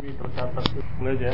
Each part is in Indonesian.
tercatat belajar.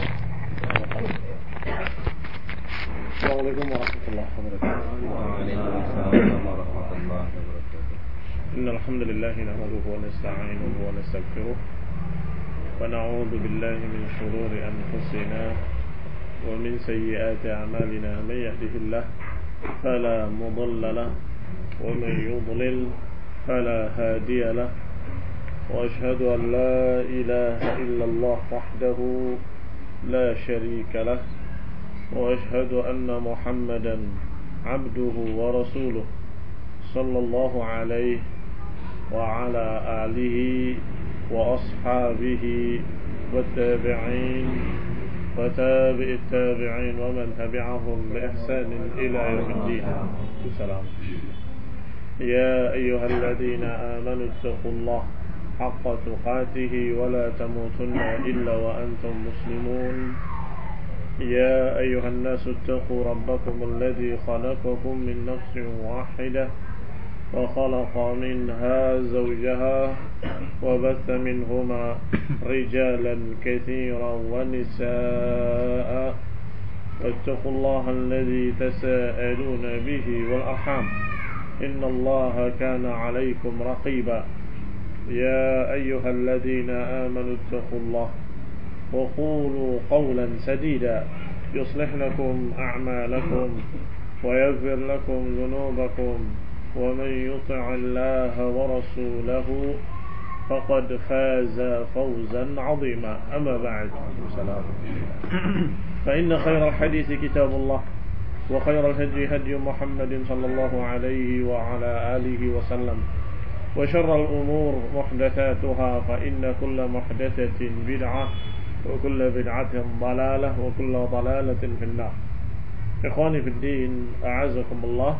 Assalamualaikum warahmatullahi wabarakatuh. Waalaikumsalam warahmatullahi wabarakatuh. Innal hamdalillah nahmaduhu wa nasta'inuhu wa nastaghfiruh wa na'udzu billahi min shururi anfusina wa min sayyiati a'malina. Man yahdihillahu fala mudilla lahu wa man yudlil fala hadiya lahu. وأشهد أن لا إله إلا الله وحده لا شريك له وأشهد أن محمدا عبده ورسوله صلى الله عليه وعلى آله وأصحابه والتابعين وتابع التابعين ومن تبعهم بإحسان إلى يوم الدين. السلام. يا أيها الذين آمنوا اتقوا الله حق تقاته ولا تموتن إلا وأنتم مسلمون. يا أيها الناس اتقوا ربكم الذي خلقكم من نفس واحدة وخلق منها زوجها وبث منهما رجالا كثيرا ونساء واتقوا الله الذي تساءلون به والأرحام إن الله كان عليكم رقيبا. يا أيها الذين آمنوا اتقوا الله وقولوا قولا سديدا يصلح لكم أعمالكم ويغفر لكم ذنوبكم ومن يطع الله ورسوله فقد فاز فوزا عظيما. أما بعد، فإن خير الحديث كتاب الله وخير الهدي هدي محمد صلى الله عليه وعلى آله وسلم وشر الأمور محدثاتها فإن كل محدثة بدعة وكل بدعة ضلالة وكل ضلالة في النار. إخواني في الدين أعزكم الله.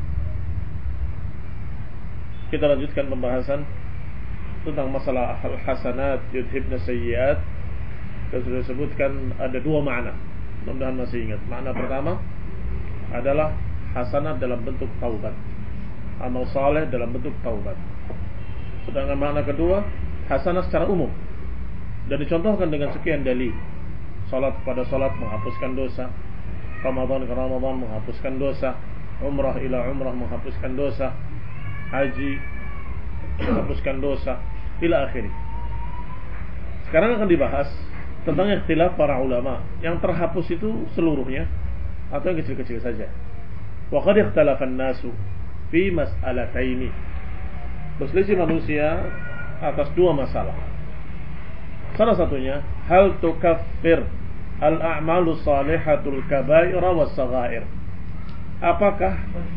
Kita lanjutkan pembahasan tentang masalah al-hasanat yudhibna sayyiat. Kita sudah sebutkan ada dua makna, mudah-mudahan masih ingat. Makna pertama adalah hasanat dalam bentuk taubat, amal saleh dalam bentuk taubat. Sedangkan makna kedua, hasanah secara umum, dan dicontohkan dengan sekian dalil. Salat pada salat menghapuskan dosa, Ramadan ke Ramadan menghapuskan dosa, umrah ila umrah menghapuskan dosa, haji menghapuskan dosa, ila akhiri. Sekarang akan dibahas tentang ikhtilaf para ulama, yang terhapus itu seluruhnya atau yang kecil-kecil saja. Wa qad ikhtalafa an-nasu fi mas'alataini. Berselisih manusia atas dua masalah. Salah satunya, hal tukaffir al-a'malu salihatul kabaira was saghair. Apakah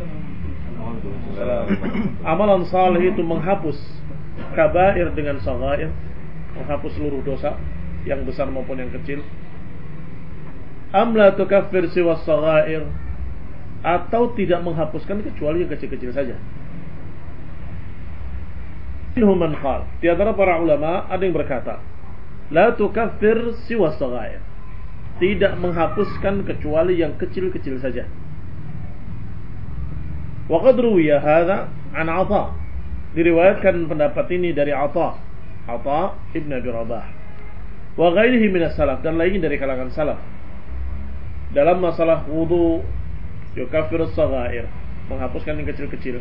amalan saleh itu menghapus kabair dengan saghair, menghapus seluruh dosa yang besar maupun yang kecil? Am la tukaffir siwa saghair, atau tidak menghapuskan kecuali yang kecil-kecil saja? Man qal, di antara para ulama ada yang berkata, la tukaffir siwa saghair, tidak menghapuskan kecuali yang kecil-kecil saja. Wa qad ruwiya hadza an Atha, diriwayatkan pendapat ini dari Atha ibn Abi Rabah, wa ghairihi minas salaf, dan lainnya dari kalangan salaf, dalam masalah wudu yukaffir as-saghair, menghapuskan yang kecil-kecil.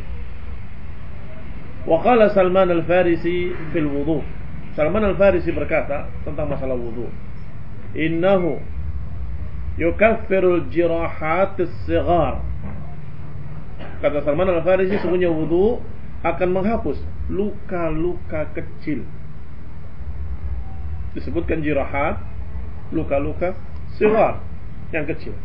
Wa qala Salman al-Farisi fil wudu, Salman al-Farisi berkata tentang masalah wudu, innahu yukaffirul jirahat as-sighar. Kata Salman al-Farisi, sesungguhnya wudu akan menghapus luka-luka kecil. Disebutkan jirahat, luka-luka sighar, yang kecil.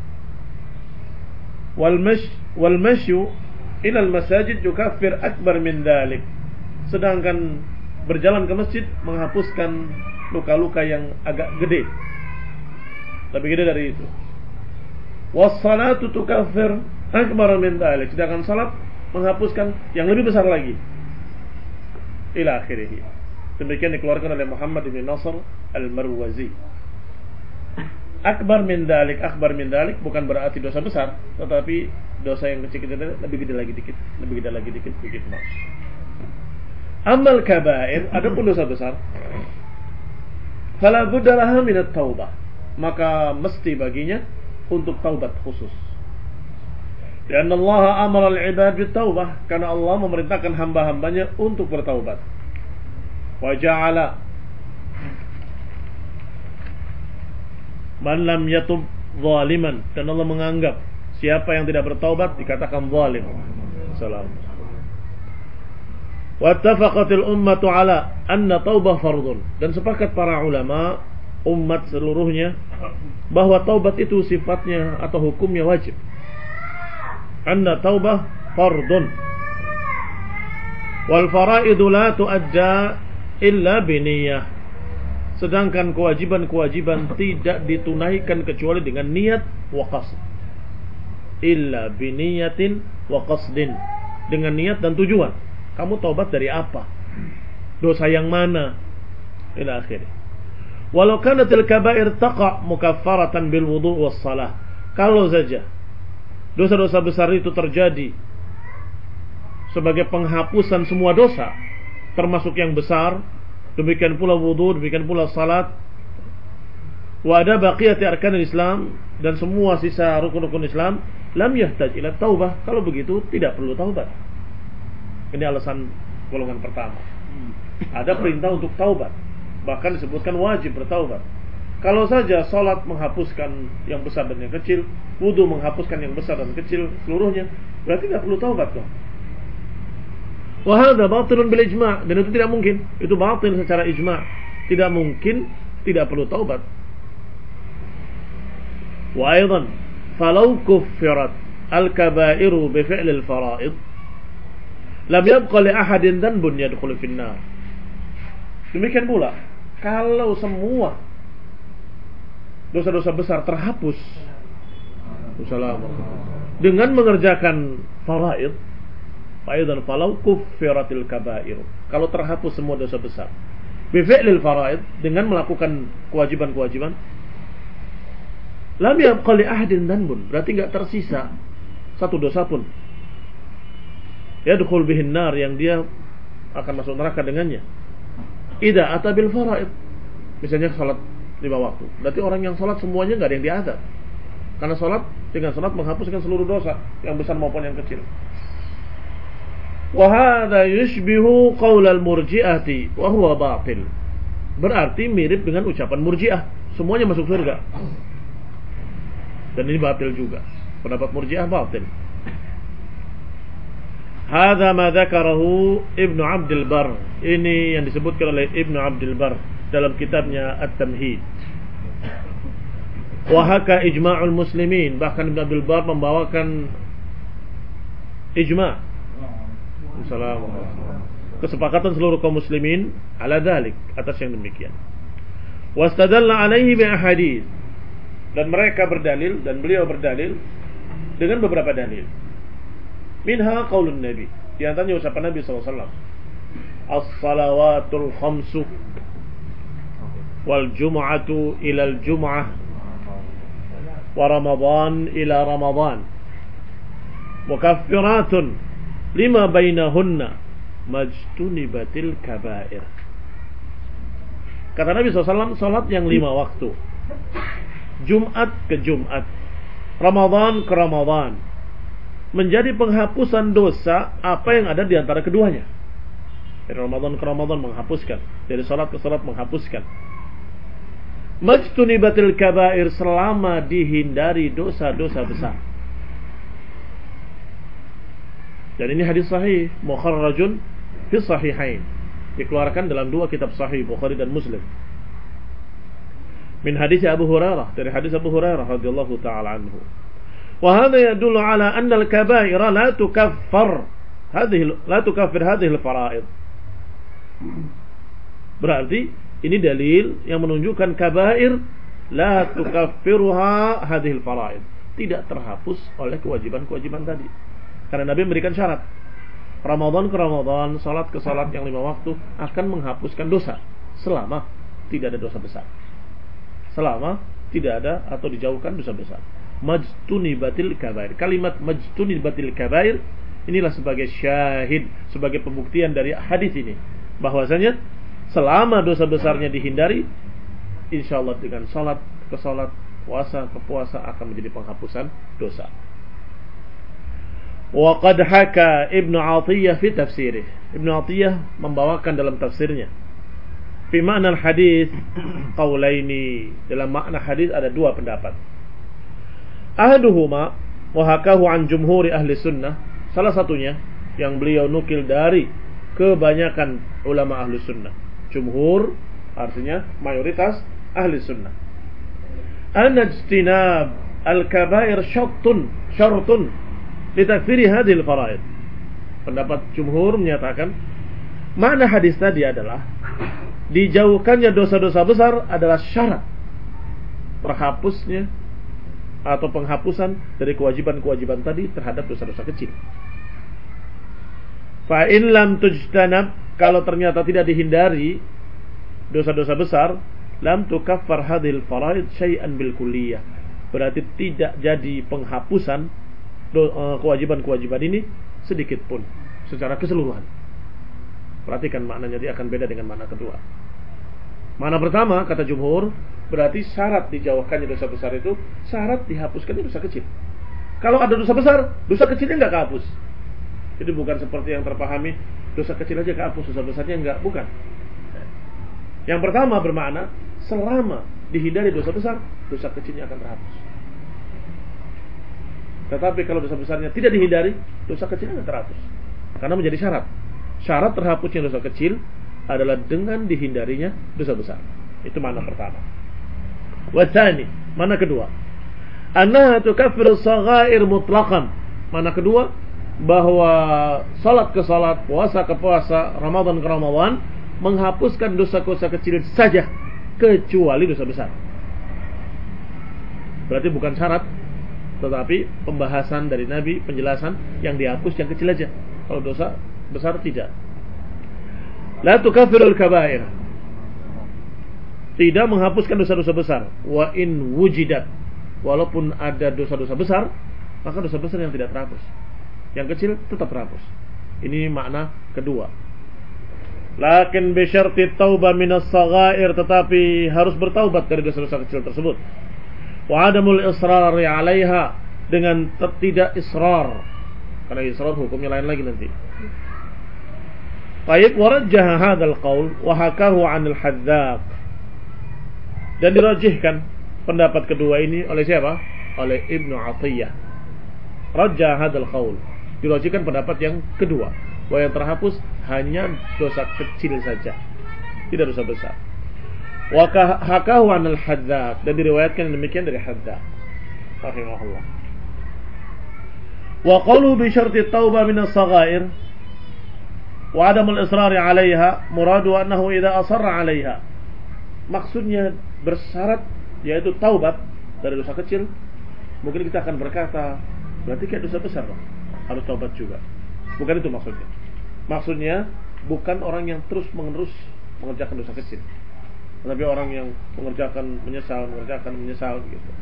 Wal mashyu ila al-masajid yukaffir akbar min dhalik. Sedangkan berjalan ke masjid menghapuskan luka-luka yang agak gede, lebih gede dari itu. Was-salatu tukaffir akbar min dhalik. Sedangkan salat menghapuskan yang lebih besar lagi. Ila akhirih. Demikian dikeluarkan oleh Muhammad bin Nasr al-Marwazi. Akbar min dhalik bukan berarti dosa besar, tetapi dosa yang kecil-kecil lebih gede lagi dikit, begitu mas. Amal kabair, adapun dosa besar, fala budda laha min at-taubah, maka mesti baginya untuk taubat khusus. Karena Allah amara al-ibad bit-taubah, karena Allah memerintahkan hamba-hambanya untuk bertaubat. Wa ja'ala man lam yatub zaliman, dan Allah menganggap siapa yang tidak bertaubat dikatakan zalim. Salam. Wattafaqatil ummatu ala anna taubah fardun, dan sepakat para ulama umat seluruhnya bahwa taubat itu sifatnya atau hukumnya wajib. Anna taubah fardun wal faraidu la tuadda illa biniyah, sedangkan kewajiban-kewajiban tidak ditunaikan kecuali dengan niat wa qasd. Illa biniyatin wa qasdin, dengan niat dan tujuan. Kamu taubat dari apa? Dosa yang mana? Ila akhir. Walau kanatil kaba'ir taqa' mukaffaratan bil wudu' was salah. Kalau saja dosa-dosa besar itu terjadi sebagai penghapusan semua dosa, termasuk yang besar, demikian pula wudu, demikian pula salat, wa ada baqiyati arkanil Islam, dan semua sisa rukun-rukun Islam, lam yahtaj ila taubah. Kalau begitu tidak perlu taubat. Ini alasan golongan pertama. Ada perintah untuk taubat, bahkan disebutkan wajib bertaubat. Kalau saja salat menghapuskan yang besar dan yang kecil, wudu menghapuskan yang besar dan kecil seluruhnya, berarti tidak perlu taubat dong. Wa hadza batilun bil ijma', dan itu tidak mungkin. Itu batil secara ijma'. Tidak mungkin tidak perlu taubat. Wa aidan falau kuffirat al-kaba'iru bi fi'l al-fara'id lam yabqa li ahadin dhanbun yadkhulu fin nar. Demikian pula kalau semua dosa-dosa besar terhapus dengan mengerjakan faraid, faidan falau kuffiratil kaba'ir, kalau terhapus semua dosa besar bi fi'lil faraid, dengan melakukan kewajiban-kewajiban, lam yabqa li ahadin dhanbun, berarti enggak tersisa satu dosa pun yadkhul bihin nar, yang dia akan masuk neraka dengannya. Idza atabil faraid, misalnya salat 5 waktu, berarti orang yang salat semuanya enggak ada yang diazab, karena salat dengan salat menghapuskan seluruh dosa yang besar maupun yang kecil. Wa hadza yushbihu qaul al-murji'ati wa huwa batil, berarti mirip dengan ucapan Murji'ah, semuanya masuk surga, dan ini batil juga. Pendapat Murji'ah batil. Hadza ma dzakarahu Ibnu Abdul Bar, ini yang disebutkan oleh Ibnu Abdul Bar dalam kitabnya At-Tamhid. Wa haka ijma'ul muslimin, bahkan Ibnu Abdul Bar membawakan ijma', kesepakatan seluruh kaum muslimin ala dzalik, atas yang demikian. Wastadalla alaihi bi ahadits, dan mereka berdalil, dan beliau berdalil dengan beberapa dalil. Minha qaulun Nabi, di antaranya ucapan Nabi SAW, as-salawatul khamsu wal jum'atu ila al-jum'ah wa ramadan ila ramadan mukaffiratun lima bainahunna majtunibatil kaba'ir. Kata Nabi SAW, salat yang 5 waktu, Jumat ke Jumat, Ramadan ke Ramadan, menjadi penghapusan dosa apa yang ada di antara keduanya. Dari Ramadan ke Ramadan menghapuskan, dari salat ke salat menghapuskan. Majtunibatil kaba'ir, selama dihindari dosa-dosa besar. Dan ini hadis sahih, mukharrajun fi sahihain, dikeluarkan dalam 2 kitab sahih, Bukhari dan Muslim. Min hadis Abu Hurairah, dari hadis Abu Hurairah radhiyallahu taala anhu. Wa hadha yadullu ala anna al-kaba'ira la tukaffir hadhihi al-fara'id. Berarti ini dalil yang menunjukkan kaba'ir la tukaffiruha hadhihi al-fara'id, tidak terhapus oleh kewajiban-kewajiban tadi. Karena Nabi memberikan syarat, Ramadan ke Ramadan, salat ke salat yang 5 waktu akan menghapuskan dosa selama tidak ada dosa besar. Selama tidak ada atau dijauhkan dosa besar. Majtunibatil kabair. Kalimat majtunibatil kabair inilah sebagai syahid, sebagai pembuktian dari hadis ini, bahwasanya selama dosa besarnya dihindari, insyaallah dengan salat ke salat, puasa ke puasa akan menjadi penghapusan dosa. Wa qad haka Ibnu Athiyah fi tafsirih. Ibnu Athiyah membawakan dalam tafsirnya, fi makna hadis qaulaini, dalam makna hadis ada dua pendapat. Ahaduhuma wa hakahu an jumhuri ahli sunnah, salah satunya yang beliau nukil dari kebanyakan ulama ahli sunnah. Jumhur artinya mayoritas ahli sunnah. Anna ijtinab al-kabair syartun litakfiri hadhil faraid. Pendapat jumhur menyatakan makna hadis tadi adalah dijauhkannya dosa-dosa besar adalah syarat terhapusnya atau penghapusan dari kewajiban-kewajiban tadi terhadap dosa-dosa kecil. Fa in lam tujtanab, kalau ternyata tidak dihindari dosa-dosa besar, lam tukaffar hadhil faraid syai'an bil kulliyah, berarti tidak jadi penghapusan kewajiban-kewajiban ini sedikit pun secara keseluruhan. Perhatikan maknanya, dia akan beda dengan makna kedua. Makna pertama kata jumhur, berarti syarat dijauhkannya dosa besar itu syarat dihapuskannya dosa kecil. Kalau ada dosa besar, dosa kecilnya enggak kehapus. Jadi bukan seperti yang terpahami, dosa kecil aja kehapus, dosa besarnya enggak, bukan. Yang pertama bermakna selama dihindari dosa besar, dosa kecilnya akan terhapus. Tetapi kalau dosa besarnya tidak dihindari, dosa kecilnya akan terhapus. Karena menjadi syarat. Syarat terhapusnya dosa kecil adalah dengan dihindarinya dosa besar. Itu makna pertama. Watsani, makna kedua, annaha tukaffiru shaghair mutlaqan. Makna kedua, bahwa salat ke salat, puasa ke puasa, Ramadan ke Ramadan menghapuskan dosa-dosa kecil saja kecuali dosa besar. Berarti bukan syarat, tetapi pembahasan dari Nabi, penjelasan yang dihapus yang kecil aja. Kalau dosa besar tidak. La tukaffirul kabair, tidak menghapuskan dosa-dosa besar. Wa in wujidat, walaupun ada dosa-dosa besar, maka dosa besar yang tidak terhapus, yang kecil tetap terhapus. Ini makna kedua. Lakin bi syarti taubah minas shaghair, tetapi harus bertaubat dari dosa-dosa kecil tersebut. Wa adamul israr 'alaiha, dengan tidak israr, karena israr hukumnya lain lagi nanti. Tayyib warajjaha hadzal qaul wa hakahu 'anil Hadzaq, dan dirajihkan pendapat kedua ini oleh siapa? Oleh Ibnu Athiyah. Rajjah hadzal qaul, dirajihkan pendapat yang kedua, bahwa yang terhapus hanya dosa kecil saja, tidak dosa besar. Wa hakahu 'anil Hadzaq, dan diriwayatkan demikian dari Hadzaq rahimahullah. Wa qalu bi syarti taubah min as-saghair wa adamul israr 'alaiha, muradu annahu idza asarra 'alaiha, maksudnya bersyarat yaitu taubat dari dosa kecil. Mungkin kita akan berkata, berarti kayak dosa besar dong, harus taubat juga. Bukan itu maksudnya. Maksudnya bukan orang yang terus menerus mengerjakan dosa kecil, tetapi orang yang mengerjakan menyesal gitu.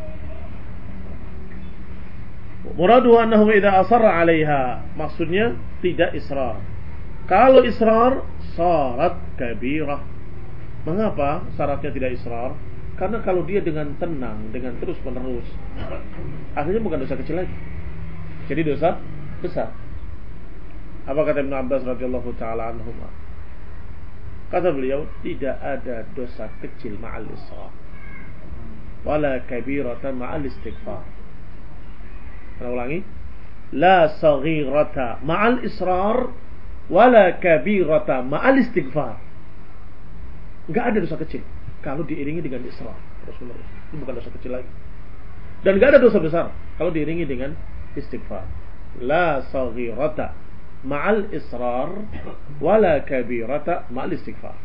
Muradu annahu idza asarra 'alaiha, maksudnya tidak israr. Kalau israr, syarat kabirah. Mengapa syaratnya tidak israr? Karena kalau dia dengan tenang, dengan terus menerus, akhirnya bukan dosa kecil lagi, jadi dosa besar. Apa kata Ibnu Abbas radhiyallahu taala anhuma? Kata beliau, tidak ada dosa kecil ma'al israr, wala kabirata ma'al istighfar. Saya ulangi, la saghirata ma'al israr, wala kabirata ma'al istighfar. Enggak ada dosa kecil kalau diiringi dengan israr terus menerus, itu bukan dosa kecil lagi. Dan enggak ada dosa besar kalau diiringi dengan istighfar. La saghirata ma'al israr, wala kabirata ma'al istighfar.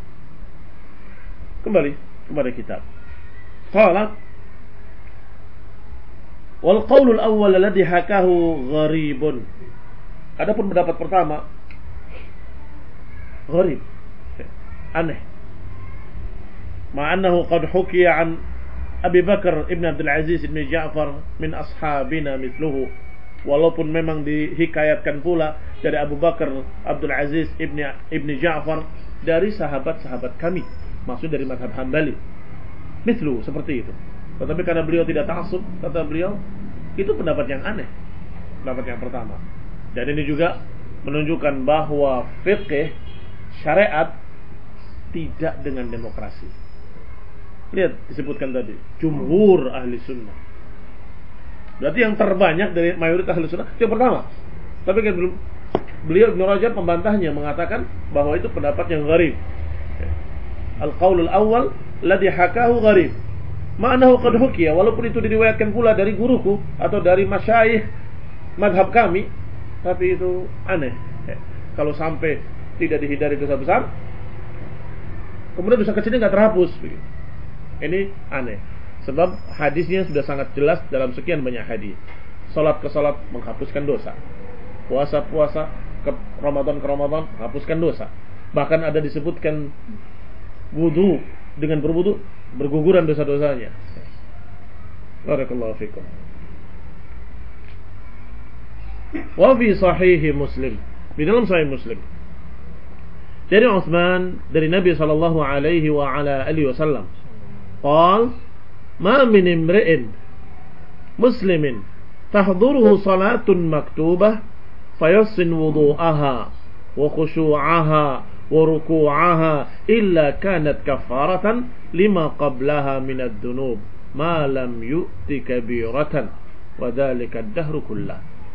Kembali kepada kitab. Qala wal qaulul awwal alladhi hakahu gharibun. Adapun pendapat pertama gharib, aneh. Ma'annahu qad hukiya an Abi Bakar ibn Abdul Aziz ibn Ja'far min ashabina mithluhu, walaupun memang dihikayatkan pula dari Abu Bakar Abdul Aziz ibn Ja'far, dari sahabat-sahabat kami, maksud dari mazhab Hambali, mithlu, seperti itu. Tetapi karena beliau tidak ta'assub, kata beliau, itu pendapat yang aneh. Pendapat yang pertama. Dan ini juga menunjukkan bahwa fiqh syariat tidak dengan demokrasi. Lihat disebutkan tadi, jumhur ahli sunnah. Berarti yang terbanyak dari mayoritas ahli sunnah itu yang pertama. Tapi kan beliau Ibnu Rajab membantahnya, mengatakan bahwa itu pendapat yang gharib. Al-qaulul awal ladzi hakahu gharib. Ma'nahu qad hukiya, walaupun itu diriwayatkan pula dari guruku atau dari masyayikh mazhab kami, tapi itu aneh. Kalau sampai tidak dihindari dosa besar, kemudian dosa kecilnya enggak terhapus. Ini aneh. Sebab hadisnya sudah sangat jelas dalam sekian banyak hadis. Salat ke salat menghapuskan dosa. Puasa ke Ramadan menghapuskan dosa. Bahkan ada disebutkan wudu, dengan berwudu berguguran dosa-dosanya. Barakallahu fikum. Wa fi sahih Muslim, di dalam sahih Muslim, dari Utsman dari Nabi sallallahu alaihi wa ala alihi wasallam, qala ma min imri'in muslimin tahduruhu salatun maktubah fayassin wudu'aha wa khushu'aha wa ruku'aha illa kanat kafaratan lima qablaha min ad-dunub ma lam yu'ti kabiratan wa dhalika ad-dahru kullah.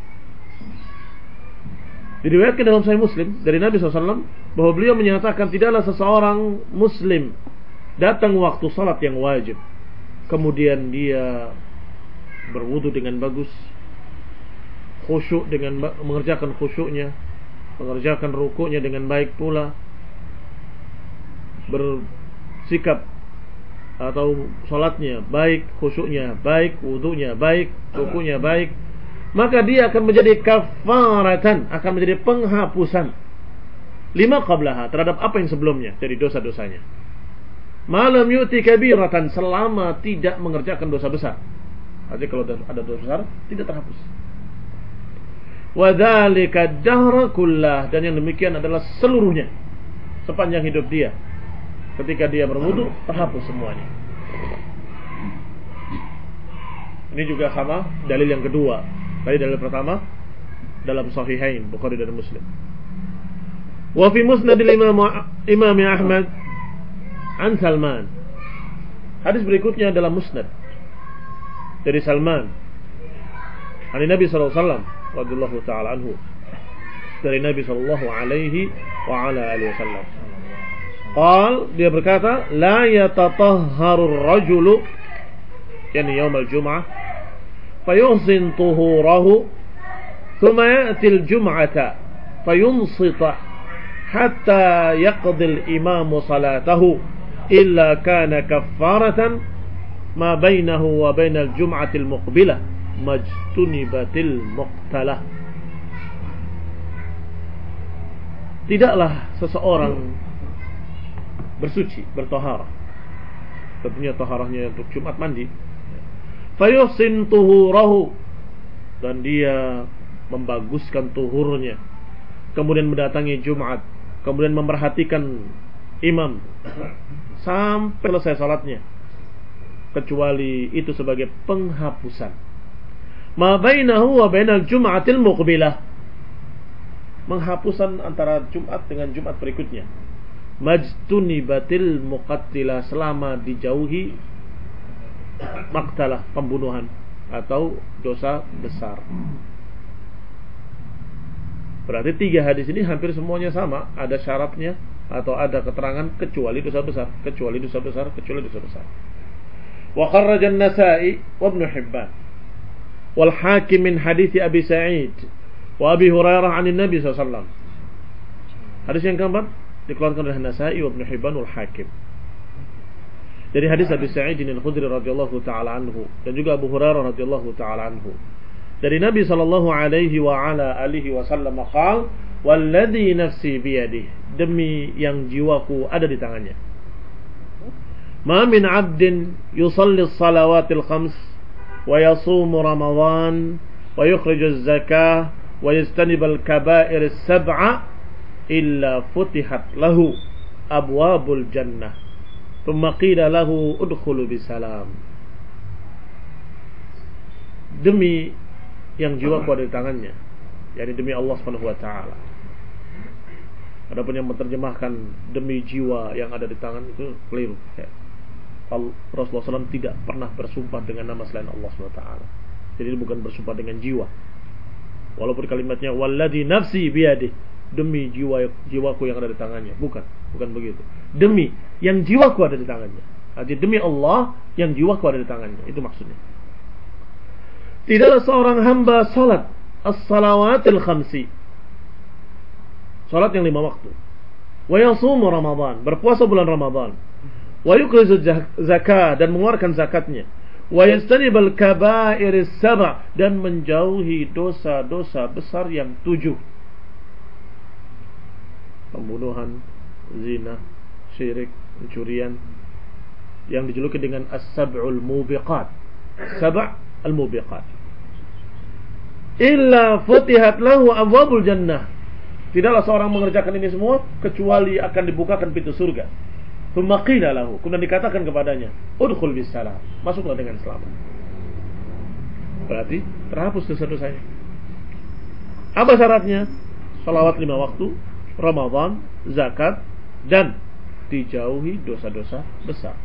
Diriwayatkan dalam Sahih Muslim dari Nabi SAW bahwa beliau menyatakan tidaklah seseorang muslim datang waktu salat yang wajib kemudian dia berwudu dengan bagus, khusyuk dengan mengerjakan khusyuknya, mengerjakan rukuknya dengan baik pula, bersikap atau salatnya baik, khusyuknya baik, wudunya baik, rukunya baik, maka dia akan menjadi kafaratan, akan menjadi penghapusan lima qablaha, terhadap apa yang sebelumnya dari dosa-dosanya. Malam yu'ti kabiratan, selama tidak mengerjakan dosa besar. Artinya kalau ada dosa besar tidak terhapus. Wa dzalika ad-dahra kullah, dan yang demikian adalah seluruhnya sepanjang hidup dia. Ketika dia berwudu terhapus semuanya. Ini juga sama dalil yang kedua. Tadi dalil pertama dalam Sahihain Bukhari dan Muslim. Wa fi musnad Imam Ahmad an Salman. Hadis berikutnya dalam musnad dari Salman dari Nabi sallallahu alaihi wasallam radhiyallahu taala anhu, dari Nabi sallallahu alaihi wa ala alihi wasallam. Dia berkata, la yatatahharu ar-rajulu yani yaum al-jum'ah fayuhsin tuhurahu thumma ya'ti al-jum'ata fayunsita hatta yaqdi al-imamu salatahu illa kana kaffaratan ma bainahu wa bainal jum'ati al-muqbilah majtunibatil muqtalah. Tidaklah seseorang bersuci, bertaharah, tentunya taharahnya untuk Jumat mandi, fayuhsin tuhurahu, dan dia membaguskan tuhurnya, kemudian mendatangi Jumat, kemudian memperhatikan imam sampai selesai salatnya, kecuali itu sebagai penghapusan ma bainahu wa bainal jum'atil muqbilah, penghapusan antara Jumat dengan Jumat berikutnya, majtunibatil muqattilah, selama dijauhi maktalah, pembunuhan atau dosa besar. Berarti tiga hadis ini hampir semuanya sama, ada syaratnya atau ada keterangan kecuali dosa besar, kecuali dosa besar, kecuali dosa besar. Wa kharraja an-Nasa'i wa Ibnu Hibban wal Hakim min hadits Abi Sa'id wa Abi Hurairah 'an Nabi sallallahu alaihi wasallam. Hadis yang keempat dikeluarkan oleh Nasa'i wa Ibnu Hibban wal Hakim dari hadis Abi Sa'id al-Khudri radhiyallahu taala anhu dan juga Abu Hurairah radhiyallahu taala anhu dari Nabi sallallahu alaihi wa ala alihi wasallam qala walladzi nafsi biyadihi, demi yang jiwaku ada di tangannya, ma min 'abdin yusalli as-salawatil khams wa yasumu ramadan wa yukhriju az-zakah wa yajtanibu al-kaba'ir as-sab'a illa futihat lahu abwabul jannah Thumma qila lahu udkhulu bisalam. Demi yang jiwaku ada di tangannya, yakni demi Allah Subhanahu wa taala. Adapun yang menerjemahkan demi jiwa yang ada di tangan itu keliru. Ya. Rasulullah SAW tidak pernah bersumpah dengan nama selain Allah Subhanahu wa taala. Jadi bukan bersumpah dengan jiwa. Walaupun kalimatnya walladzi nafsi biyadihi, demi jiwaku yang ada di tangannya, bukan begitu. Demi yang jiwaku ada di tangannya. Jadi demi Allah yang jiwaku ada di tangannya, itu maksudnya. Tidaklah seorang hamba salat as-salawatil khamsi, salat yang 5 waktu, wa yasumu Ramadan, berpuasa bulan Ramadan, wa yukrizu zakat, dan mengeluarkan zakatnya, wa yastanibal kabairis sab', dan menjauhi dosa-dosa besar yang 7, pembunuhan, zina, syirik, pencurian, yang dijuluki dengan as-sab'ul mubiqat, sab' al-mubiqat. Illa futihat lahu abwabul jannah, tidaklah seorang mengerjakan ini semua kecuali akan dibukakan pintu surga. Tsumma qila lahu, kemudian dikatakan kepadanya, udkhul bisalam, masuklah dengan selamat. Berarti terhapus dosa-dosanya. Apa syaratnya? Salawat 5 waktu, Ramadan, zakat, dan dijauhi dosa-dosa besar.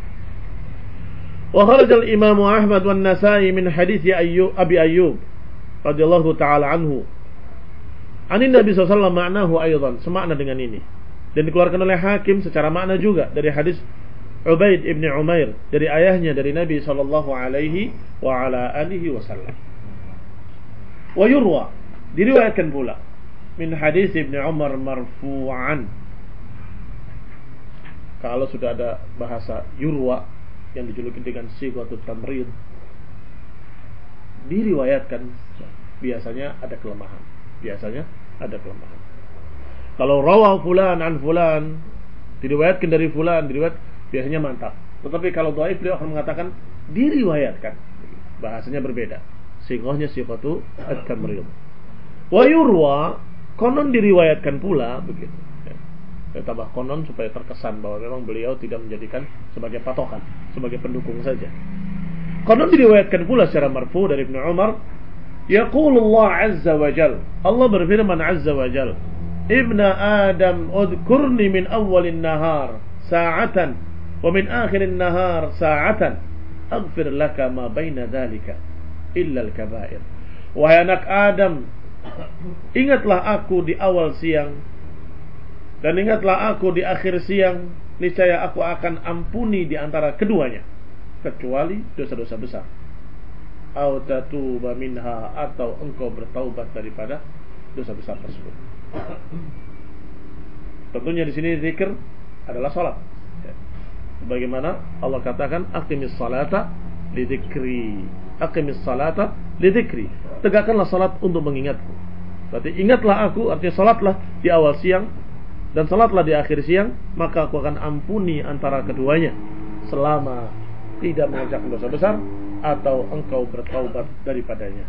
Wa kharajal Imam Ahmad wan Nasa'i min hadits Abi Ayyub radhiyallahu taala anhu. Anin Nabi SAW ma'nahu aydan, semakna dengan ini. Dan dikeluarkan oleh Hakim secara makna juga dari hadis Ubaid ibn Umair dari ayahnya dari Nabi sallallahu alaihi wa ala alihi wasallam. Wa yurwa, diriwayatkan pula min hadis Ibn Umar marfu'an. Kalau sudah ada bahasa yurwa yang dijuluki dengan sighatut tamrid, diriwayatkan, biasanya ada kelemahan. Kalau rawah fulan an fulan, diriwayatkan dari fulan, biasanya mantap. Tetapi kalau dhaif, beliau akan mengatakan diriwayatkan, bahasanya berbeda. Sighahnya sighatu at-tamrid. Wa yurwa, konon diriwayatkan pula, begitu. Saya tambah konon supaya terkesan bahwa memang beliau tidak menjadikan sebagai patokan, sebagai pendukung saja. Konon diriwayatkan pula secara marfu dari Ibnu Umar, yaqulullah azza wa jal, Allah berfirman azza wa jal, Ibna Adam udhkurni min awalin nahar sa'atan wa min akhirin nahar sa'atan aghfir laka ma baina dhalika illa al-kabair. Wahai anak Adam, ingatlah aku di awal siang dan ingatlah aku di akhir siang, niscaya aku akan ampuni di antara keduanya kecuali dosa-dosa besar. Au tatuba minha, atau engkau bertaubat daripada dosa besar tersebut. Tentunya di sini zikir adalah salat. Bagaimana Allah katakan aqimis salata lidzikri. Aqimis salata lidzikri. Tegakkanlah salat untuk mengingatku. Berarti ingatlah aku, artinya salatlah di awal siang dan salatlah di akhir siang, maka aku akan ampuni antara keduanya selama tidak mengerjakan dosa besar atau engkau bertaubat daripadanya.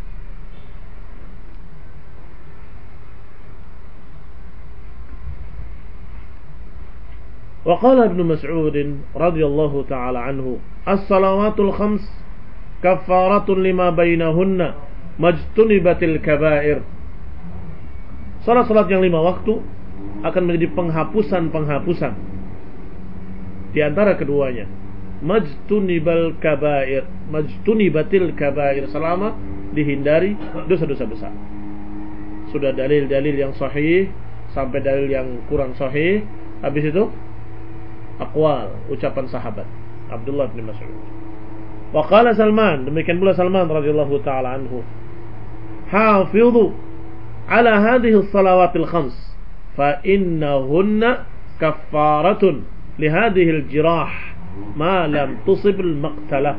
Wa qala Ibnu Mas'ud radhiyallahu ta'ala anhu, as-salawatul khams kaffaratun lima bainahunna majtunibatil kaba'ir. Salat-salat yang 5 waktu akan menjadi penghapusan di antara keduanya. Majtunibatil kabair, selama dihindari dosa-dosa besar. Sudah dalil-dalil yang sahih sampai dalil yang kurang sahih. Habis itu aqwal, ucapan sahabat Abdullah bin Mas'ud. Wa qala Salman, demikian pula Salman radhiyallahu taala anhu, hafidhu ala hadhihi as-salawatil khams fa innahunna kaffaratun li hadhihi al-jirah ma lam tusib al-maqtalah.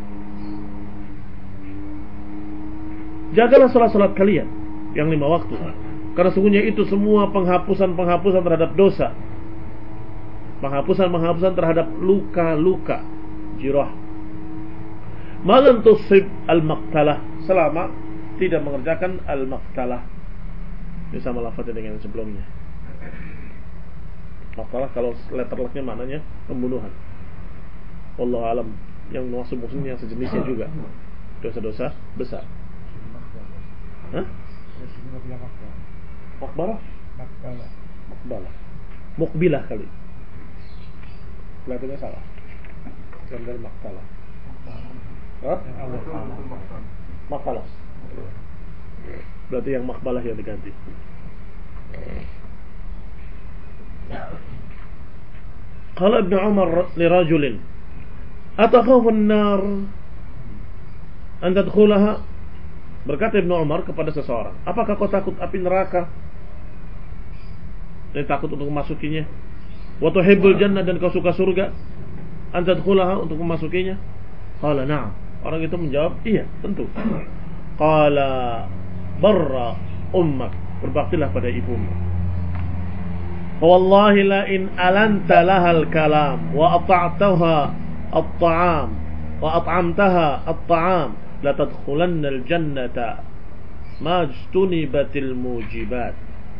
Jagalah salat-salat kalian yang 5 waktu, karena sungguhnya itu semua penghapusan terhadap dosa, penghapusan terhadap luka-luka, jirah, ma lam tusib al-maqtalah, selama tidak mengerjakan al-maqtalah. Ini sama lafaznya dengan yang sebelumnya. Maktalah kalau letter lucknya maknanya pembunuhan. Wallahu alam. Yang maksud muslim yang sejenisnya juga dosa-dosa besar. Hah? Makbalah? Makbalah. Mukbilah kali. Kelihatannya salah. Bukan dari maktalah. Hah? Makbalah. Berarti yang makbalah yang diganti. Qala Ibnu Umar li rajulin atakhafu an-nar an tadkhulaha. Berkata Ibnu Umar kepada seseorang, apakah kau takut api neraka? Dan takut untuk memasukinya. Wa tuhibbul jannah, dan kau suka surga. An tadkhulaha, untuk memasukinya. Qala na'am. Orang itu menjawab, iya, tentu. Qala barra ummak, berbaktilah pada ibumu. Wallahi la in alanta lahal kalam wa ata'taha at-ta'am wa at'amtaha at-ta'am la tadkhulanna al-jannata majtunibatil mujibat.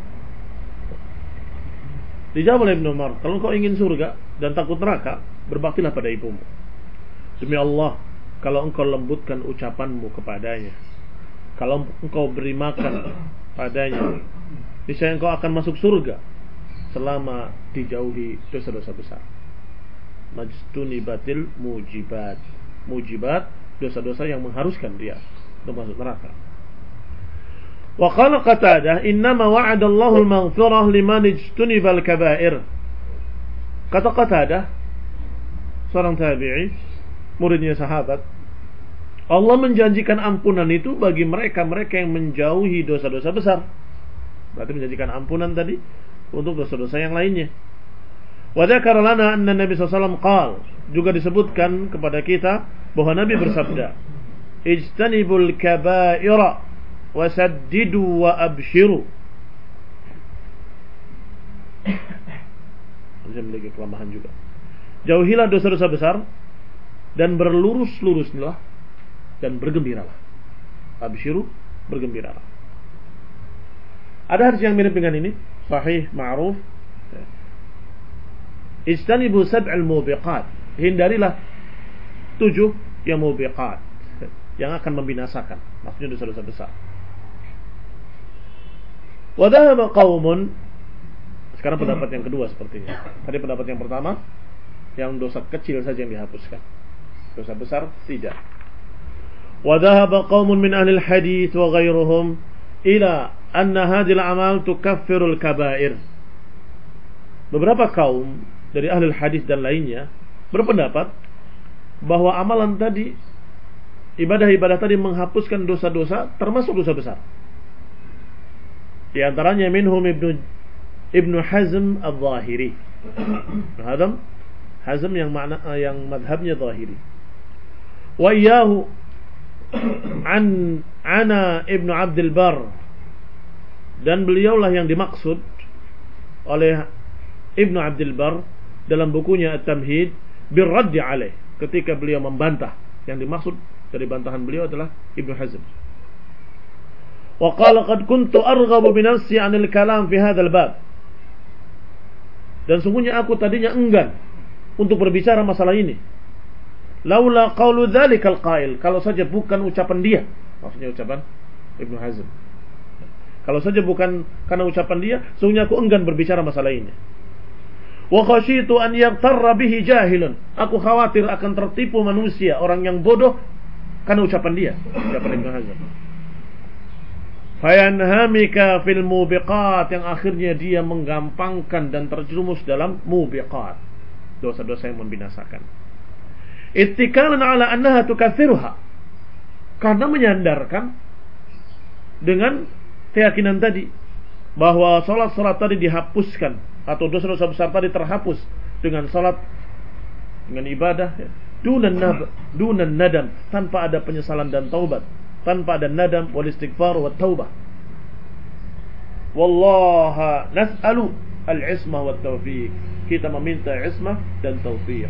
Dijawab oleh Ibnu Umar, kalau engkau ingin surga dan takut neraka, berbaktilah pada ibumu. Demi Allah, kalau engkau lembutkan ucapanmu kepadanya, kalau engkau beri makan padanya, niscaya engkau akan masuk surga selama dijauhi dosa-dosa besar. Majtunibatil mujibat. Mujibat, dosa-dosa yang mengharuskan dia untuk masuk neraka. Wa qala Qatadah, innama wa'adallahu al-maghfirah liman ijtunibal kaba'ir. Kata Qatadah, seorang tabi'i, muridnya sahabat, Allah menjanjikan ampunan itu bagi mereka-mereka yang menjauhi dosa-dosa besar. Berarti menjanjikan ampunan tadi untuk dosa-dosa yang lainnya. Wa dzakara lana anna Nabi sallallahu alaihi wasallam qala, juga disebutkan kepada kita bahwa Nabi bersabda, ijtanibul kaba'ira wasaddidu wa abshiru. Ini memiliki kelemahan juga. Jauhilah dosa-dosa besar dan berlurus-luruslah dan bergembiralah. Abshiru, bergembiralah. Ada hadis yang mirip dengan ini, sahih, ma'ruf. Ijtanibu sab'al mubiqat, hindarilah 7 yang mubiqat, yang akan membinasakan, maksudnya dosa-dosa besar. Wa dhahaba qaumun, sekarang pendapat yang kedua sepertinya. Tadi pendapat yang pertama, yang dosa kecil saja yang dihapuskan, dosa besar tidak. Wa dhahaba qaumun min ahli al-hadits wa ghairuhum ila anna hadhihi al-a'mal tukaffiru al-kaba'ir. Beberapa kaum dari ahli hadis dan lainnya berpendapat bahwa amalan tadi, ibadah-ibadah tadi menghapuskan dosa-dosa termasuk dosa besar. Di antaranya minhum Ibnu Hazm al-Zahiri. Hazm yang madhabnya Zahiri. Wa iyyahu ana Ibnu Abdul Bar, dan beliaulah yang dimaksud oleh Ibnu Abdul Bar dalam bukunya At-Tamhid birraddi alaih, ketika beliau membantah. Yang dimaksud dari bantahan beliau adalah Ibnu Hazm. Wa qala qad kuntu arghabu bi nafsi 'anil kalam fi hadzal bab. Dan sungguhnya aku tadinya enggan untuk berbicara masalah ini. Laula qaulu dzalikal qail, kalau saja bukan ucapan dia, maksudnya ucapan Ibnu Hazm. Kalau saja bukan karena ucapan dia, sungguhnya aku enggan berbicara masalah ini. Wa khasyitu an yaghtarra bihi jahilun, aku khawatir akan tertipu manusia, orang yang bodoh, karena ucapan dia, ucapan Ibnu Hazm. Fayanhamika fil mubiqat, yang akhirnya dia menggampangkan dan terjerumus dalam mubiqat, dosa-dosa yang membinasakan. Ittikalan ala annaha tukaffiruha, karena menyandarkan dengan keyakinan tadi bahwa salat-salat tadi dihapuskan, atau dosa-dosa besar tadi terhapus dengan salat, dengan ibadah, dunan nadam, tanpa ada penyesalan dan taubat, tanpa ada nadam wal istighfar wat taubah. Wallaha nas'alu al-ismah wat taufiq, kita meminta ismah dan taufiq.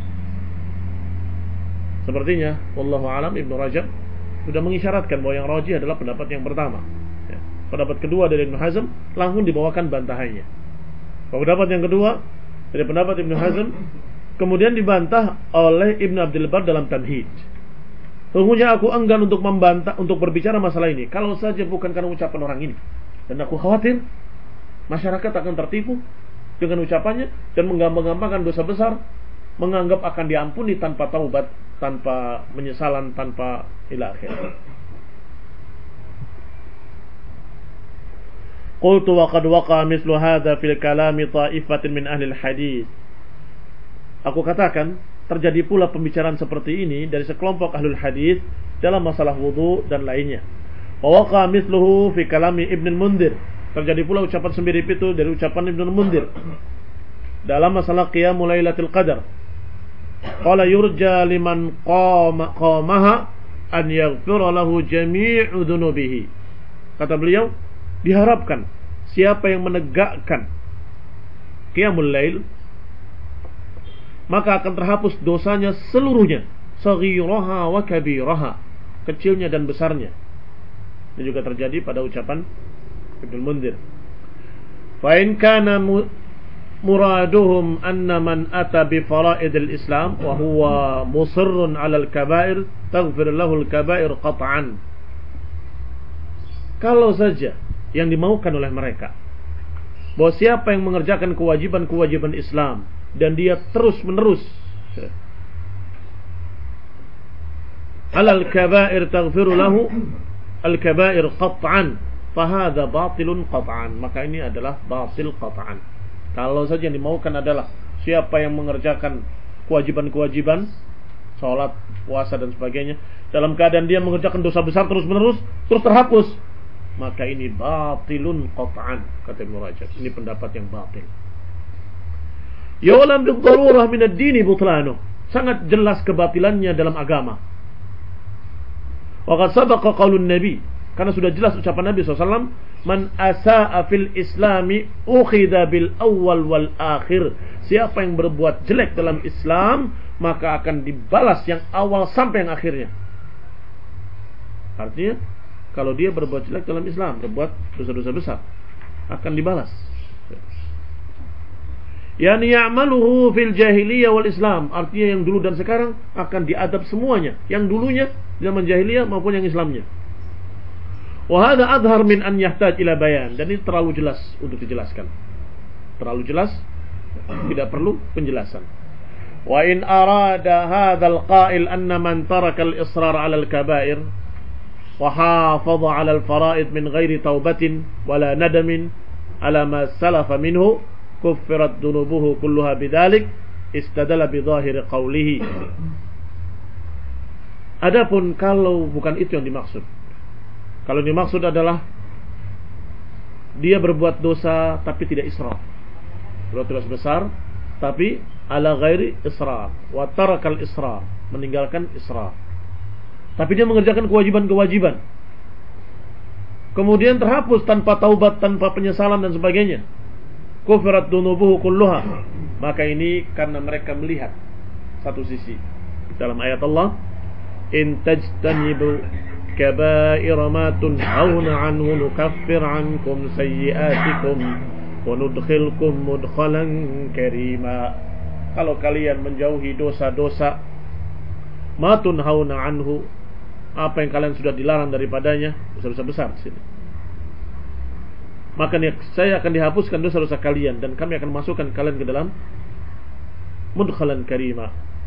Sepertinya wallahu alam Ibnu Rajab sudah mengisyaratkan bahwa yang rajih adalah pendapat yang pertama. Pendapat kedua dari Ibnu Hazm langsung dibawakan bantahannya. Pendapat yang kedua Dari pendapat Ibnu Hazm, kemudian dibantah oleh Ibnu Abdul Bar dalam Tamhid. Sesungguhnya aku enggan untuk membantah, untuk berbicara masalah ini, kalau saja bukan karena ucapan orang ini. Dan aku khawatir masyarakat akan tertipu dengan ucapannya dan menggampang-gampangkan dosa besar, menganggap akan diampuni tanpa taubat, tanpa penyesalan, tanpa ila akhir. Qultu wa qad waqa'a mithlu hadha fil kalami ta'ifatin min ahli al-hadis. Aku katakan, terjadi pula pembicaraan seperti ini dari sekelompok ahlul hadis dalam masalah wudu dan lainnya. Wa waqa'a mithluhu fi kalami Ibn al-Mundhir. Terjadi pula ucapan semirip itu dari ucapan Ibn al-Mundhir dalam masalah qiyamul lailatul qadar. Qala yurja liman qamaha an yaghfira lahu jami'u dhunubihi. Kata beliau, diharapkan siapa yang menegakkan qiyamul lail maka akan terhapus dosanya seluruhnya, saghiraha wa kabiraha, kecilnya dan besarnya. Ini juga terjadi pada ucapan Ibnu Mundhir. Fa in kana muraduhum anna man ata bi fara'idil Islam wa huwa musirrun 'ala al-kaba'ir taghfir lahu al-kaba'ir qat'an. Kalau saja yang dimaukan oleh mereka bahwa siapa yang mengerjakan kewajiban-kewajiban Islam dan dia terus-menerus alal kaba'ir taghfiru lahu al-kaba'ir qat'an fahadha batilun qat'an, maka ini adalah batil qat'an. Kalau saja yang dimaukan adalah siapa yang mengerjakan kewajiban-kewajiban salat, puasa dan sebagainya dalam keadaan dia mengerjakan dosa besar terus-menerus terus terhapus, maka ini batilun qat'an, kata Ibnu Rajab. Ini pendapat yang batil. Yu'lam bid-darurah min ad-din butlanuh. Sangat jelas kebatilannya dalam agama. Wa qad sabaqa qaulun Nabi, karena sudah jelas ucapan Nabi SAW, man asa'a fil islami ukhidha bil awwal wal akhir. Siapa yang berbuat jelek dalam Islam maka akan dibalas yang awal sampai yang akhirnya. Artinya kalau dia berbuat jelek dalam Islam, berbuat dosa-dosa besar, akan dibalas. Yani ya'maluhu fil jahiliyah wal Islam, artinya yang dulu dan sekarang akan diadab semuanya, yang dulunya zaman jahiliyah maupun yang Islamnya. Wa hadha adhar min an yahtaj ila bayan, dan ini terlalu jelas untuk dijelaskan. Terlalu jelas, tidak perlu penjelasan. Wa in arada hadzal qa'il anna man taraka al-israr 'ala al-kaba'ir wa hafadha 'ala al-fara'id min ghairi taubatin wala nadamin 'ala ma salafa minhu kuffirat dunubuhu kulluha bidzalik istadalla bi dhahiri qawlihi. Adapun kalau bukan itu yang dimaksud, kalau yang dimaksud adalah dia berbuat dosa tapi tidak israr, berbuat dosa besar tapi ala ghairi israr, wa tarakal israr, meninggalkan israr, tapi dia mengerjakan kewajiban-kewajiban kemudian terhapus tanpa taubat, tanpa penyesalan dan sebagainya, kufirat dunubuhu kulluha, maka ini karena mereka melihat satu sisi dalam ayat Allah, in tajtanibu kaba'ira ma tunhauna anhu nukaffir ankum sayyi'atikum wa nudkhilkum mudkhalan karima. Kalau kalian menjauhi dosa-dosa ma tunhauna anhu, apa yang kalian sudah dilarang daripadanya, dosa-dosa besar di sini, maka saya akan dihapuskan dosa-dosa kalian dan kami akan masukkan kalian ke dalam mudkhalan karima,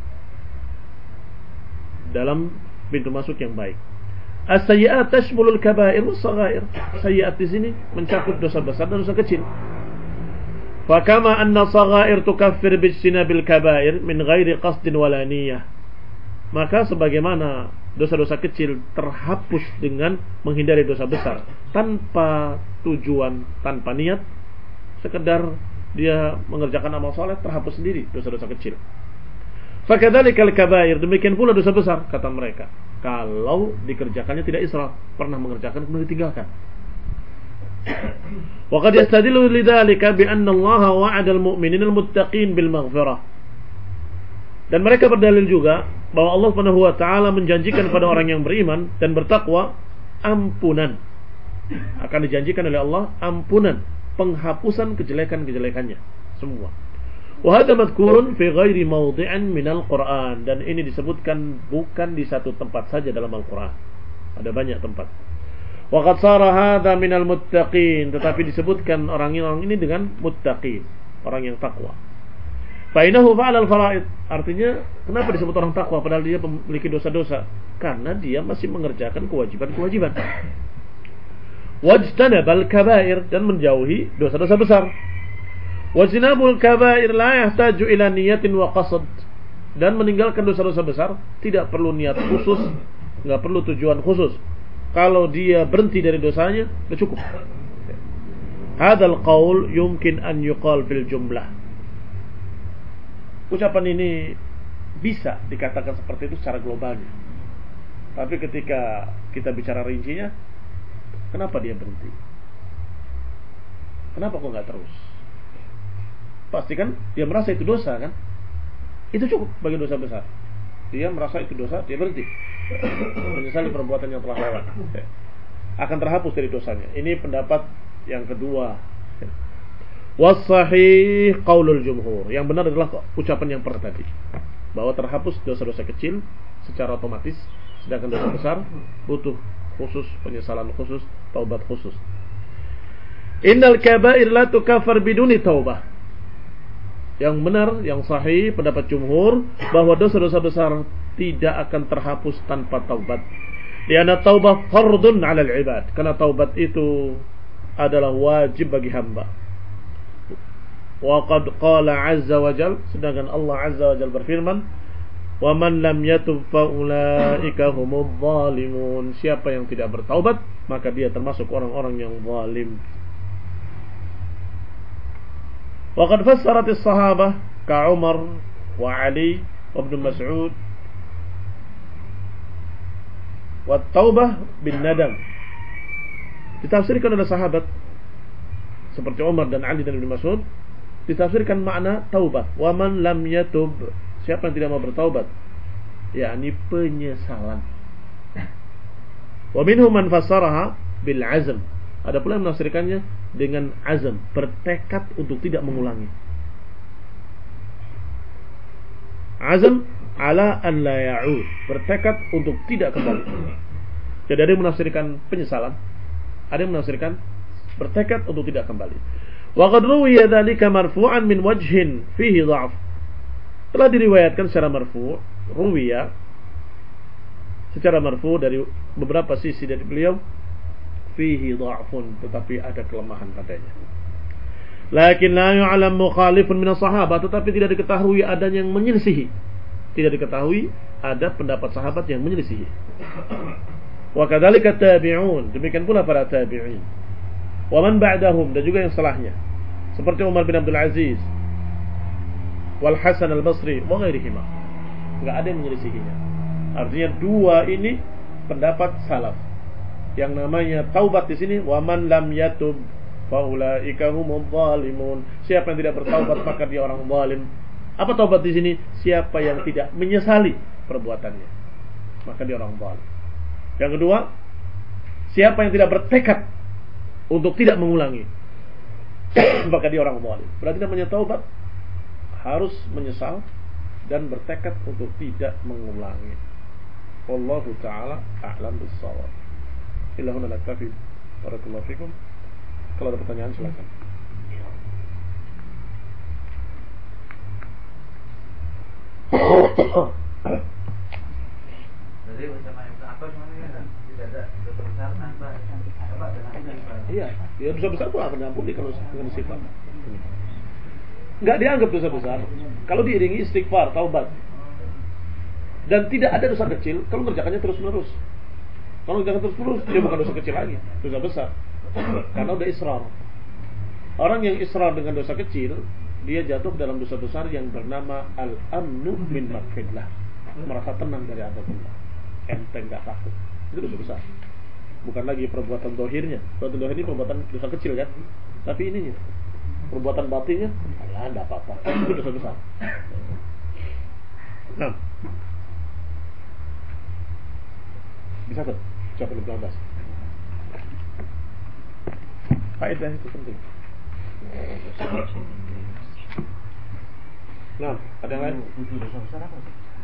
dalam pintu masuk yang baik. As-sayyi'at tashmulul kaba'ir was-saghair. Sayyi'at di sini mencakup dosa besar dan dosa kecil. Fa kama anna saghair tukaffir bijtinabil kaba'ir min ghairi qasdin wala niyyah. Maka sebagaimana dosa-dosa kecil terhapus dengan menghindari dosa besar tanpa tujuan, tanpa niat, sekedar dia mengerjakan amal soleh, terhapus sendiri dosa-dosa kecil. Fakadzalikal kaba'ir, demikian pula dosa besar, kata mereka, kalau dikerjakannya tidak israf, pernah mengerjakan kemudian ditinggalkan. Wa qad yastadillu lidzalika bi anna Allah wa'ada al-mu'minina al-muttaqin bil maghfirah. Dan mereka berdalil juga bahwa Allah Subhanahu wa taala menjanjikan pada orang yang beriman dan bertakwa ampunan. Akan dijanjikan oleh Allah ampunan, penghapusan kejelekan-kejelekannya semua. Wa hadha madhkurun fi ghairi mawdi'in min al-Qur'an, dan ini disebutkan bukan di satu tempat saja dalam Al-Qur'an. Ada banyak tempat. Wa qad sara hadha min al-muttaqin, tetapi disebutkan orang-orang ini dengan muttaqin, orang yang takwa. Fa innahu fa'ala al-fara'id, artinya kenapa disebut orang takwa padahal dia memiliki dosa-dosa? Karena dia masih mengerjakan kewajiban-kewajiban. Wajtanabal kabair, dan menjauhi dosa-dosa besar. Wajtinabul kabair la yahtaju ila niyatin wa qasd, dan meninggalkan dosa-dosa besar tidak perlu niat khusus, enggak perlu tujuan khusus. Kalau dia berhenti dari dosanya, sudah cukup. Hadzal qaul yumkin an yuqal fil jumlah. Ucapan ini bisa dikatakan seperti itu secara globalnya. Tapi ketika kita bicara rincinya, kenapa dia berhenti? Kenapa kok nggak terus? Pasti kan dia merasa itu dosa kan? Itu cukup bagi dosa besar. Dia merasa itu dosa, dia berhenti. Menyesali perbuatan yang telah lewat. Akan terhapus dari dosanya. Ini pendapat yang kedua. Was-sahih qaulul jumhur. Yang benar adalah ucapan yang pertama tadi, bahwa terhapus dosa-dosa kecil secara otomatis, sedangkan dosa besar butuh khusus, penyesalan khusus, taubat khusus. Innal kabair la tukaffar biduni taubah. Yang benar, yang sahih pendapat jumhur, bahwa dosa-dosa besar tidak akan terhapus tanpa taubat. Lianna taubah fardun 'alal 'ibad. Karena taubat itu adalah wajib bagi hamba. Wa qad qala 'azza wa jalla, sedangkan Allah 'azza wa jalla berfirman, "Wa man lam yatub fa ulaika humudz zalimun." Siapa yang tidak bertaubat, maka dia termasuk orang-orang yang zalim. Wa qad fassarat as-sahabah ka Umar wa Ali wa Ibn Mas'ud wa taubah bin nadam. Ditafsirkan oleh sahabat seperti Umar dan Ali dan Ibn Mas'ud, ditafsirkan makna taubat. Wa man lam yatub, siapa yang tidak mau bertaubat, yakni penyesalan. Wa minhum man fassaraha bil azm. Ada pula yang menafsirkannya dengan azam, bertekad untuk tidak mengulangi. Azam ala an la ya'ud, bertekad untuk tidak kembali. Jadi ada yang menafsirkan penyesalan, ada yang menafsirkan bertekad untuk tidak kembali. Wa qad ruwiya dzalika marfu'an min wajhin fihi dha'f. Telah diriwayatkan secara marfu', ruwiya secara marfu' dari beberapa sisi dari beliau, fihi dha'fun, tetapi ada kelemahan padanya. Lakin la yu'lam mukhalifun min as-sahabah, tetapi tidak diketahui adanya yang menyelisihi. Tidak diketahui ada pendapat sahabat yang menyelisihi. Wa kadzalika tabi'un, demikian pula para tabi'in. Wa man ba'dahum, dan juga yang setelahnya, seperti Umar bin Abdul Aziz, wal Hasan al-Basri wa ghairihima. Enggak ada yang menyelisihinya. Artinya dua ini pendapat salaf. Yang namanya taubat di sini, wa man lam yatub fa ulaika humudz zalimun. Siapa yang tidak bertaubat maka dia orang zalim. Apa taubat di sini? Siapa yang tidak menyesali perbuatannya, maka dia orang zalim. Yang kedua, siapa yang tidak bertekad untuk tidak mengulangi, maka dia orang zalim. Berarti namanya taubat harus menyesal dan bertekad untuk tidak mengulangi. Wallahu ta'ala a'lam bis-shawab. Illahuna naktafi. Barakallahu fikum. Kalau ada pertanyaan silakan. Jadi bersama apa cuma ini kan tidak ada dosa besar tanpa apa dengan Iya, ya dosa besar pun akan diampuni kalau dengan istighfar. Enggak dianggap dosa besar kalau diiringi istighfar, taubat. Dan tidak ada dosa kecil kalau mengerjakannya terus-menerus. Kalau jangan terus-terus, dia bukan dosa kecil lagi, dosa besar. Karena udah israr. Orang yang israr dengan dosa kecil, dia jatuh dalam dosa besar yang bernama al-amnu min makfirlah. Merasa tenang dari azab Allah, enteng, gak takut. Itu dosa besar. Bukan lagi perbuatan dohirnya. Perbuatan dohir ini perbuatan dosa kecil kan. Tapi ininya, perbuatan batinnya, alah, gak apa-apa. Itu dosa besar. Nah, bisa tuh ucapan Ibnu Abbas. Faedah itu penting. Nah, ada yang lain? 7 dosa besar apa?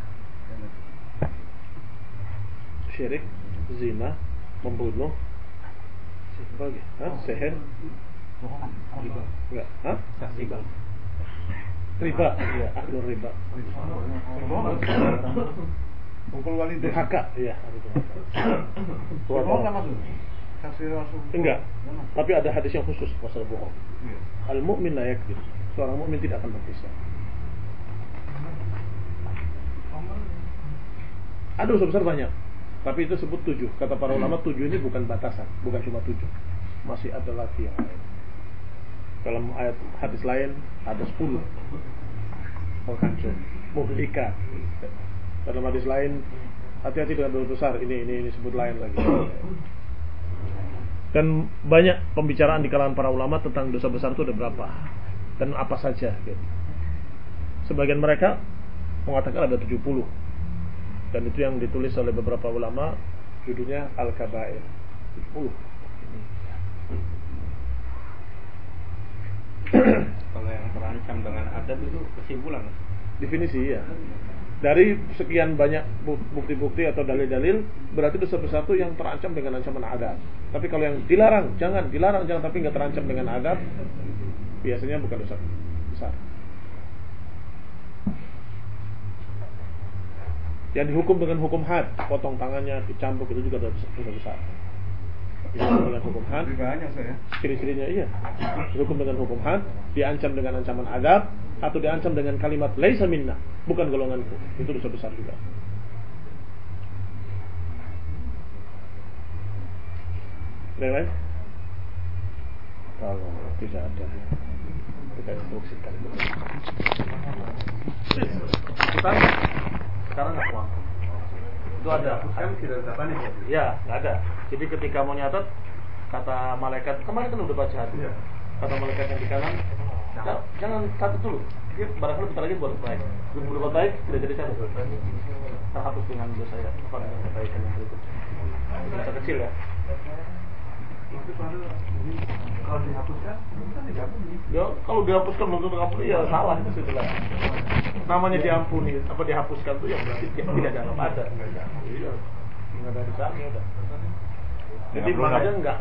Syirik, zina, membunuh, seher, Riba. enggak, Riba. riba, iya, aklur riba, Pukul walidain. durhaka, iya, Bohong nggak masuk? Saksi langsung. enggak, tapi ada hadis yang khusus masalah bohong. Iya. Al-mu'min la yakdzib, seorang mukmin tidak akan berdusta. Ada dosa besar banyak, tapi itu sebut 7. Kata para ulama 7 ini bukan batasan, bukan cuma 7. Masih ada lagi yang lain. Dalam ayat hadis lain ada 10 penghancur, muhlika. Dalam hadis lain hati-hati dengan dosa besar. Ini sebut lain lagi. Dan banyak pembicaraan di kalangan para ulama tentang dosa besar itu ada berapa dan apa saja. Gitu. Sebagian mereka mengatakan ada 70. Dan itu yang ditulis oleh beberapa ulama, judulnya Al-Kabair. 70. Kalau yang terancam dengan adab itu kesimpulan. Definisi ya. Dari sekian banyak bukti-bukti atau dalil-dalil, berarti dosa besar itu yang terancam dengan ancaman adab. Tapi kalau yang dilarang jangan tapi nggak terancam dengan adab, biasanya bukan dosa besar. Yang dihukum dengan hukum had, potong tangannya, dicambuk, itu juga dosa besar. Dihukum dengan hukum had, Banyak saya. ciri-cirinya iya. Dihukum dengan hukum had, diancam dengan ancaman adab, atau diancam dengan kalimat laisa minna, bukan golonganku. Itu dosa besar juga. Ada yang lain? Kalau tidak ada, kita instruksikan. Kita sekarang nggak pulang. Itu ada. Kan tidak ada panik ya? Ya, nggak ada. Jadi ketika mau nyatet, kata malaikat, kemarin kan udah baca hadis. Iya. Kata malaikat yang di kanan, jangan catat dulu. Dia barangkali bentar lagi buat baik. Belum berbuat baik, tidak jadi catat. Terhapus dengan dosa ya, apa dengan kebaikan yang berikut. Dosa kecil ya. Itu kalau dihapuskan, kan tidak bunyi. Ya, kalau dihapuskan belum tentu ngampuni ya salah itu sudah. Namanya diampuni apa dihapuskan tuh ya berarti tidak dianggap ada. Iya. Enggak ada dosanya udah. Jadi makanya enggak.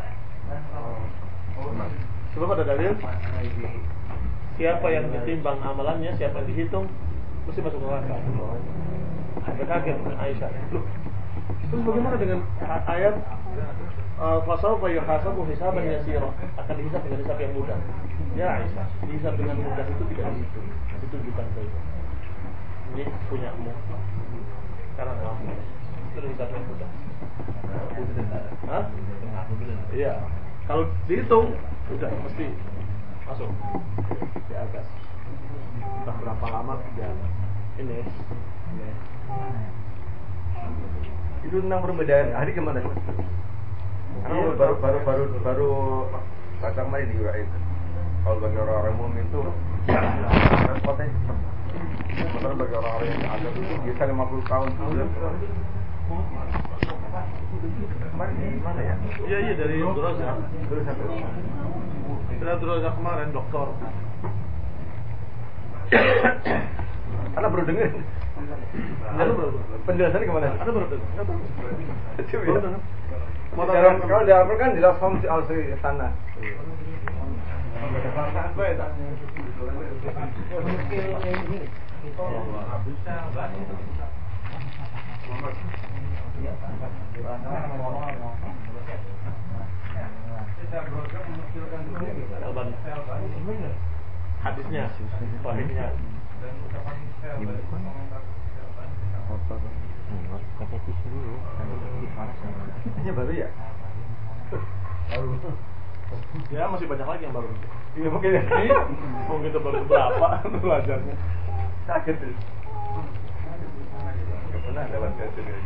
Sebab ada dalil siapa yang ditimbang amalannya, siapa yang dihitung mesti masuk neraka. Ada kaget Aisyah. Loh, terus bagaimana dengan ayat fasawfa yuhasabu hisaban yasira, akan dihisab dengan hisab yang mudah. Ya Aisyah, dihisab dengan mudah itu tidak dihitung, ditunjukkan saja. Ini punyamu, karena kamu itu hisab yang mudah. Hah? Iya. Kalau dihitung, udah mesti masuk di atas. Entah berapa lama dia ini. Itu tentang perbedaan hari kemana? Karena baru baca kemarin di UAE itu. Kalau bagi orang-orang mukmin itu transportnya cepat. Sementara bagi orang-orang yang ada itu bisa 50 tahun. Kemarin di mana ya? Iya dari Duraza. Dari Duraza kemarin dokter. Karena baru dengar. Penjelasannya kemana? Ada baru dengar. Baru dengar. Kalau di Arab kan jelas fungsi al-sri sana. Hadisnya, sahihnya. Pakai tisu dulu, Ini baru ya? Baru. Ya masih banyak lagi yang baru. Iya mungkin ya. Mungkin itu baru berapa belajarnya. Sakit tuh. Gak pernah lewat sesi lagi.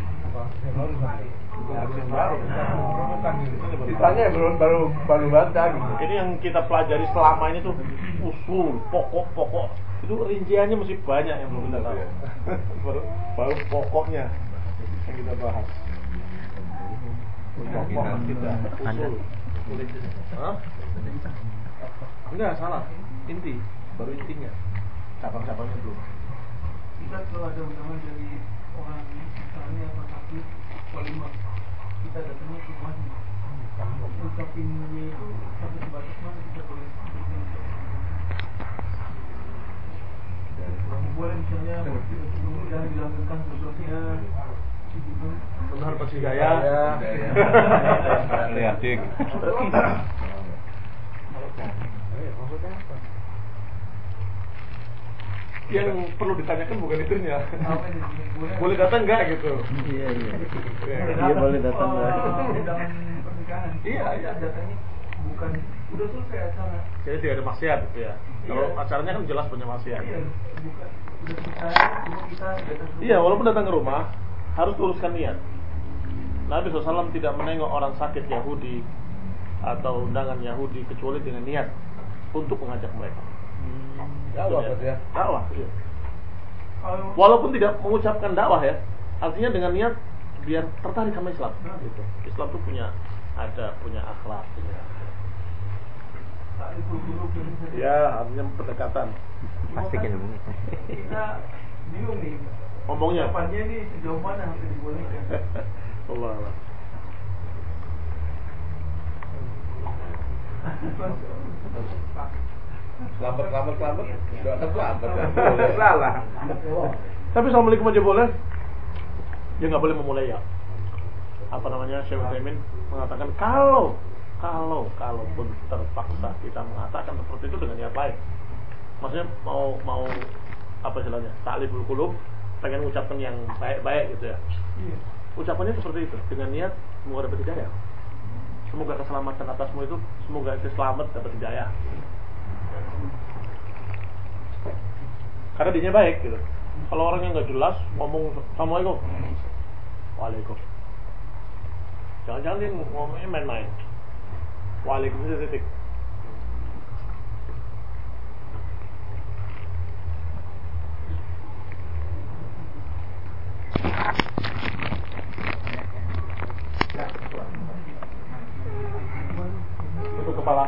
Baru. Ditanya baru baca gitu. Ini yang kita pelajari selama ini tuh usul, pokok-pokok. Itu rinciannya masih banyak yang belum kita tahu. baru pokoknya yang kita bahas. Pokok kita usul. Hah? Enggak salah. Inti, baru intinya. Cabang-cabangnya belum. kita kalau ada undangan dari orang misalnya apa sakit polimah, kita datangnya ke rumahnya, ucapinnya itu sampai sebatas mana kita boleh berikan boleh misalnya jangan dilakukan sesuatunya Benar pasti gaya. Kreatif. Yang perlu ditanyakan bukan itunya. Boleh datang nggak gitu? Iya. Dia boleh datang nggak? Undangan pernikahan. Iya. Datangnya bukan udah selesai acara. Jadi tidak ada maksiat gitu ya. Kalau acaranya kan jelas punya maksiat. Iya, bukan udah selesai, cuma kita datang ke Iya, walaupun datang ke rumah harus luruskan niat. Nabi SAW tidak menengok orang sakit Yahudi atau undangan Yahudi kecuali dengan niat untuk mengajak mereka. Dakwah berarti ya. Dakwah, iya. Walaupun tidak mengucapkan dakwah ya, artinya dengan niat biar tertarik sama Islam. Gitu. Islam itu punya akhlak, punya. Ya, artinya pendekatan. Pastikan dulu. kita bingung nih. Ngomongnya. Depannya ini sejauh mana sampai dibolehkan? Allah. Selamat. Doakan selamat. Boleh salah. Tapi assalamualaikum aja boleh. Ya nggak boleh memulai ya. Apa namanya, Syekh Utsaimin mengatakan kalaupun terpaksa kita mengatakan seperti itu dengan niat baik. Maksudnya mau apa istilahnya? Ta'liful qulub, pengen mengucapkan yang baik-baik gitu ya. Iya. Ucapannya seperti itu dengan niat semoga dapat hidayah. Semoga keselamatan atasmu itu, semoga ente selamat dapat hidayah. Karena dianya baik gitu. Kalau orangnya nggak jelas ngomong assalamualaikum, waalaikumsalam. Jangan-jangan dia ngomongnya main-main. Waalaikumsalam titik. Itu kepala.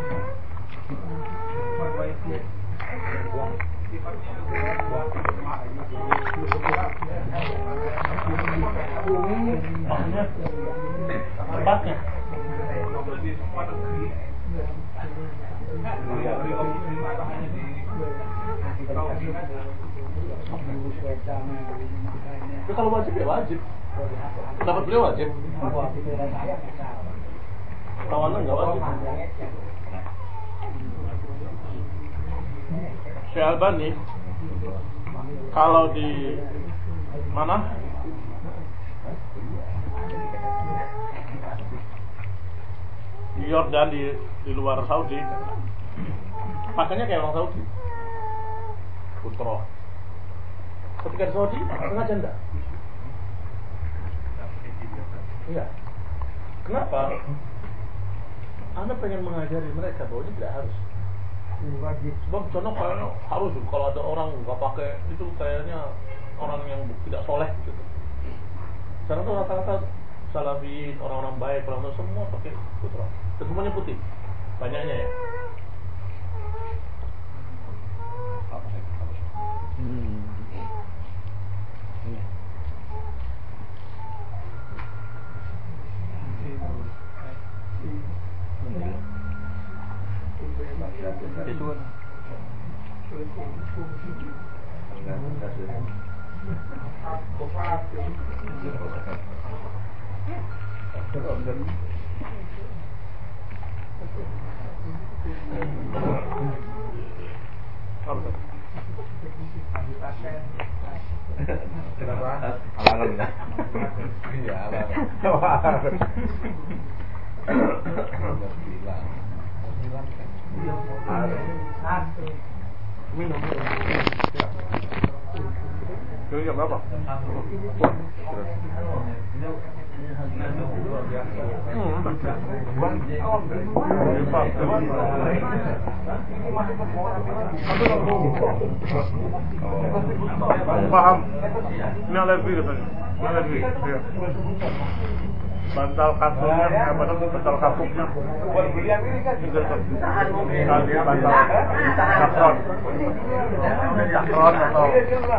Tempatnya. Itu kalau wajib ya wajib. Dapat beliau wajib. Tawanan nggak wajib. Syekh Albani kalau di mana? Di Yordan, di luar Saudi, pakainya kayak orang Saudi, putro. Ketika di Saudi sengaja enggak? Iya. Kenapa? Anda pengen mengajari mereka bahwa ini tidak harus. Sebab contoh kayaknya harus kalau ada orang nggak pakai itu kayaknya orang yang tidak soleh gitu. Sekarang tuh rata-rata salafi, orang-orang baik, orang-orang semua pakai putra. Dan semuanya putih, banyaknya ya. Itu kan. Kenapa? Alangan ya. Iya, alangan. Minum. Ini jam berapa? Paham? Ini alergi katanya. Alergi. Iya. Bantal kasutnya, bantal kapuknya. Bantal sakron atau